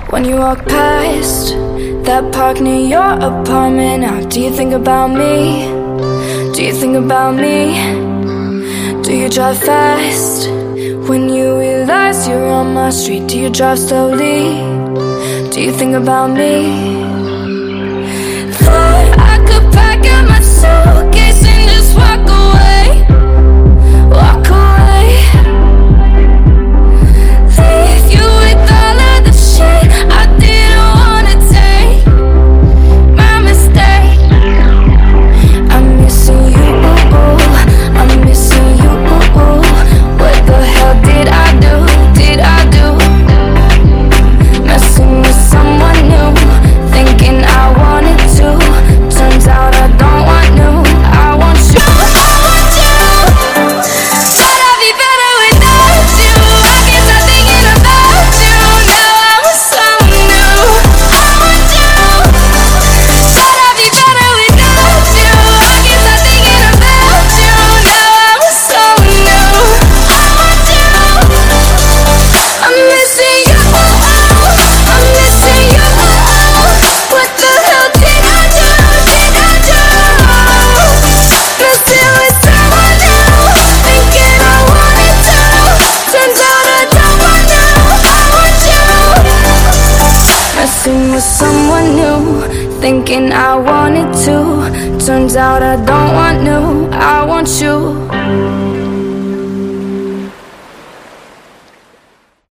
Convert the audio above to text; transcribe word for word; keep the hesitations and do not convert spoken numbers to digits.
When you walk past that park near your apartment, how do you think about me? Do you think about me? Do you drive fast when you realize you're on my street? Do you drive slowly? Do you think about me? Thought I could pack up my suitcase and just walk away, walk away. Leave you with all of the shit I didn't wanna take. My mistake. I'm missing you, I'm missing you. What the hell did I do, did I do? Messing with someone new, thinking I wanted to. Turns out I don't want new, I want you, I want you. Said I'd be better without you. I can't stop thinking about you. Now I'm with someone new, I want you. Said I'd be better without you. I can't stop thinking about you. Now I'm with someone new, I want you. I'm missing you, I'm missing you. What the hell did I do, did I do? Messing with someone new, thinking I wanted to. Turns out I don't want you, I want you. Messing with someone new, thinking I wanted to. Turns out I don't want new, I want you.